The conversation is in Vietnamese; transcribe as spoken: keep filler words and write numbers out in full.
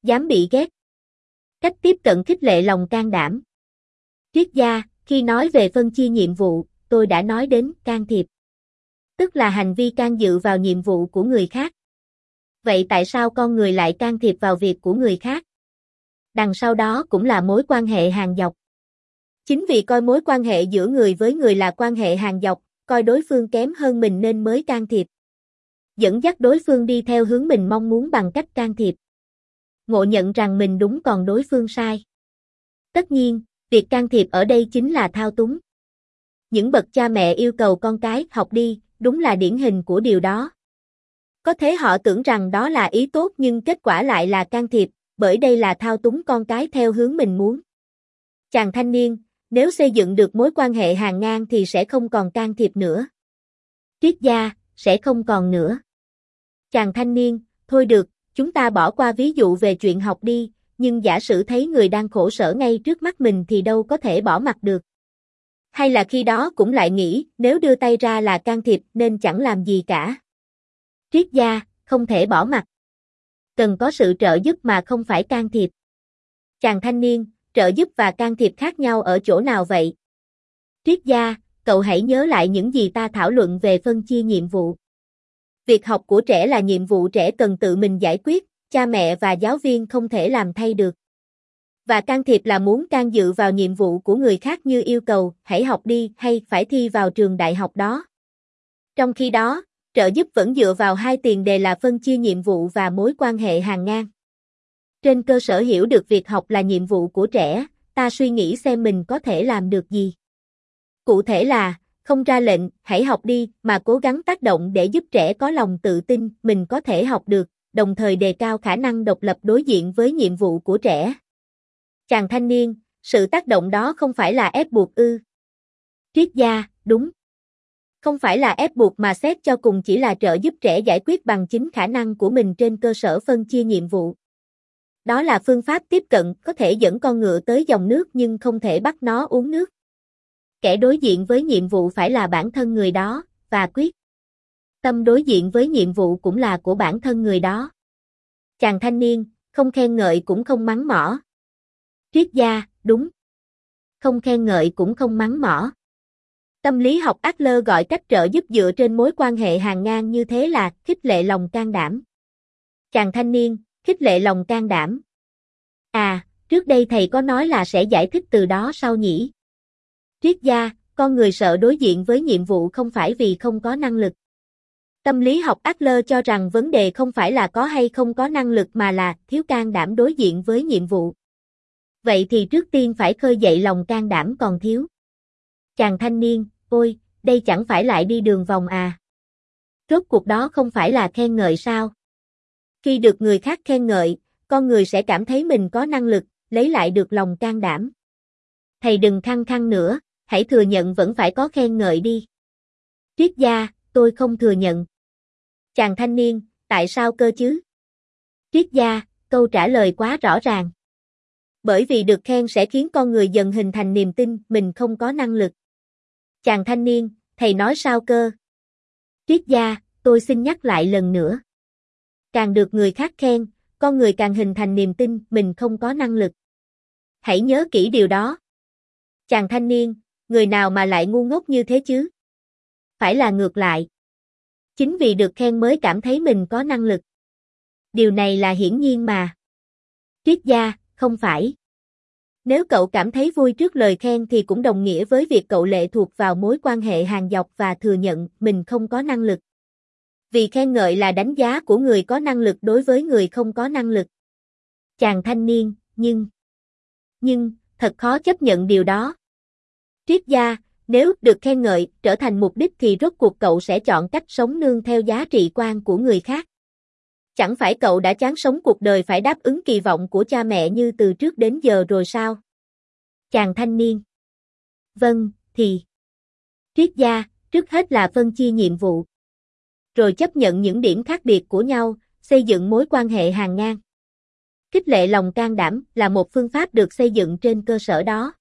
Dám bị ghét. Cách tiếp cận khích lệ lòng can đảm. Triết gia, khi nói về phân chia nhiệm vụ, tôi đã nói đến can thiệp. Tức là hành vi can dự vào nhiệm vụ của người khác. Vậy tại sao con người lại can thiệp vào việc của người khác? Đằng sau đó cũng là mối quan hệ hàng dọc. Chính vì coi mối quan hệ giữa người với người là quan hệ hàng dọc, coi đối phương kém hơn mình nên mới can thiệp. Dẫn dắt đối phương đi theo hướng mình mong muốn bằng cách can thiệp. Ngộ nhận rằng mình đúng còn đối phương sai. Tất nhiên, việc can thiệp ở đây chính là thao túng. Những bậc cha mẹ yêu cầu con cái học đi, đúng là điển hình của điều đó. Có thể họ tưởng rằng đó là ý tốt nhưng kết quả lại là can thiệp, bởi đây là thao túng con cái theo hướng mình muốn. Chàng thanh niên, nếu xây dựng được mối quan hệ hàng ngang thì sẽ không còn can thiệp nữa. Triết gia, sẽ không còn nữa. Chàng thanh niên, thôi được, chúng ta bỏ qua ví dụ về chuyện học đi, nhưng giả sử thấy người đang khổ sở ngay trước mắt mình thì đâu có thể bỏ mặc được. Hay là khi đó cũng lại nghĩ, nếu đưa tay ra là can thiệp nên chẳng làm gì cả. Triết gia, không thể bỏ mặc. Cần có sự trợ giúp mà không phải can thiệp. Chàng thanh niên, trợ giúp và can thiệp khác nhau ở chỗ nào vậy? Triết gia, cậu hãy nhớ lại những gì ta thảo luận về phân chia nhiệm vụ. Việc học của trẻ là nhiệm vụ trẻ cần tự mình giải quyết, cha mẹ và giáo viên không thể làm thay được. Và can thiệp là muốn can dự vào nhiệm vụ của người khác như yêu cầu, hãy học đi hay phải thi vào trường đại học đó. Trong khi đó, trợ giúp vẫn dựa vào hai tiền đề là phân chia nhiệm vụ và mối quan hệ hàng ngang. Trên cơ sở hiểu được việc học là nhiệm vụ của trẻ, ta suy nghĩ xem mình có thể làm được gì. Cụ thể là, không ra lệnh, hãy học đi, mà cố gắng tác động để giúp trẻ có lòng tự tin, mình có thể học được, đồng thời đề cao khả năng độc lập đối diện với nhiệm vụ của trẻ. Chàng thanh niên, sự tác động đó không phải là ép buộc ư? Triết gia, đúng. Không phải là ép buộc mà xét cho cùng chỉ là trợ giúp trẻ giải quyết bằng chính khả năng của mình trên cơ sở phân chia nhiệm vụ. Đó là phương pháp tiếp cận có thể dẫn con ngựa tới dòng nước nhưng không thể bắt nó uống nước. Kẻ đối diện với nhiệm vụ phải là bản thân người đó, và quyết tâm đối diện với nhiệm vụ cũng là của bản thân người đó. Chàng thanh niên, không khen ngợi cũng không mắng mỏ. Triết gia, đúng. Không khen ngợi cũng không mắng mỏ. Tâm lý học Adler gọi cách trợ giúp dựa trên mối quan hệ hàng ngang như thế là khích lệ lòng can đảm. Chàng thanh niên, khích lệ lòng can đảm. À, trước đây thầy có nói là sẽ giải thích từ đó sau nhỉ? Triết gia, con người sợ đối diện với nhiệm vụ không phải vì không có năng lực. Tâm lý học Adler cho rằng vấn đề không phải là có hay không có năng lực mà là thiếu can đảm đối diện với nhiệm vụ. Vậy thì trước tiên phải khơi dậy lòng can đảm còn thiếu. Chàng thanh niên, ôi, đây chẳng phải lại đi đường vòng à? Rốt cuộc đó không phải là khen ngợi sao? Khi được người khác khen ngợi, con người sẽ cảm thấy mình có năng lực, lấy lại được lòng can đảm. Thầy đừng khăng khăng nữa, hãy thừa nhận vẫn phải có khen ngợi đi. Triết gia, tôi không thừa nhận. Chàng thanh niên, tại sao cơ chứ? Triết gia, câu trả lời quá rõ ràng. Bởi vì được khen sẽ khiến con người dần hình thành niềm tin mình không có năng lực. Chàng thanh niên, thầy nói sao cơ? Triết gia, tôi xin nhắc lại lần nữa. Càng được người khác khen, con người càng hình thành niềm tin mình không có năng lực. Hãy nhớ kỹ điều đó. Chàng thanh niên, người nào mà lại ngu ngốc như thế chứ? Phải là ngược lại. Chính vì được khen mới cảm thấy mình có năng lực. Điều này là hiển nhiên mà. Triết gia, không phải. Nếu cậu cảm thấy vui trước lời khen thì cũng đồng nghĩa với việc cậu lệ thuộc vào mối quan hệ hàng dọc và thừa nhận mình không có năng lực. Vì khen ngợi là đánh giá của người có năng lực đối với người không có năng lực. Chàng thanh niên, nhưng... Nhưng, thật khó chấp nhận điều đó. Triết gia, nếu được khen ngợi trở thành mục đích thì rốt cuộc cậu sẽ chọn cách sống nương theo giá trị quan của người khác. Chẳng phải cậu đã chán sống cuộc đời phải đáp ứng kỳ vọng của cha mẹ như từ trước đến giờ rồi sao? Chàng thanh niên. Vâng, thì... Triết gia, trước hết là phân chia nhiệm vụ. Rồi chấp nhận những điểm khác biệt của nhau, xây dựng mối quan hệ hàng ngang. Khích lệ lòng can đảm là một phương pháp được xây dựng trên cơ sở đó.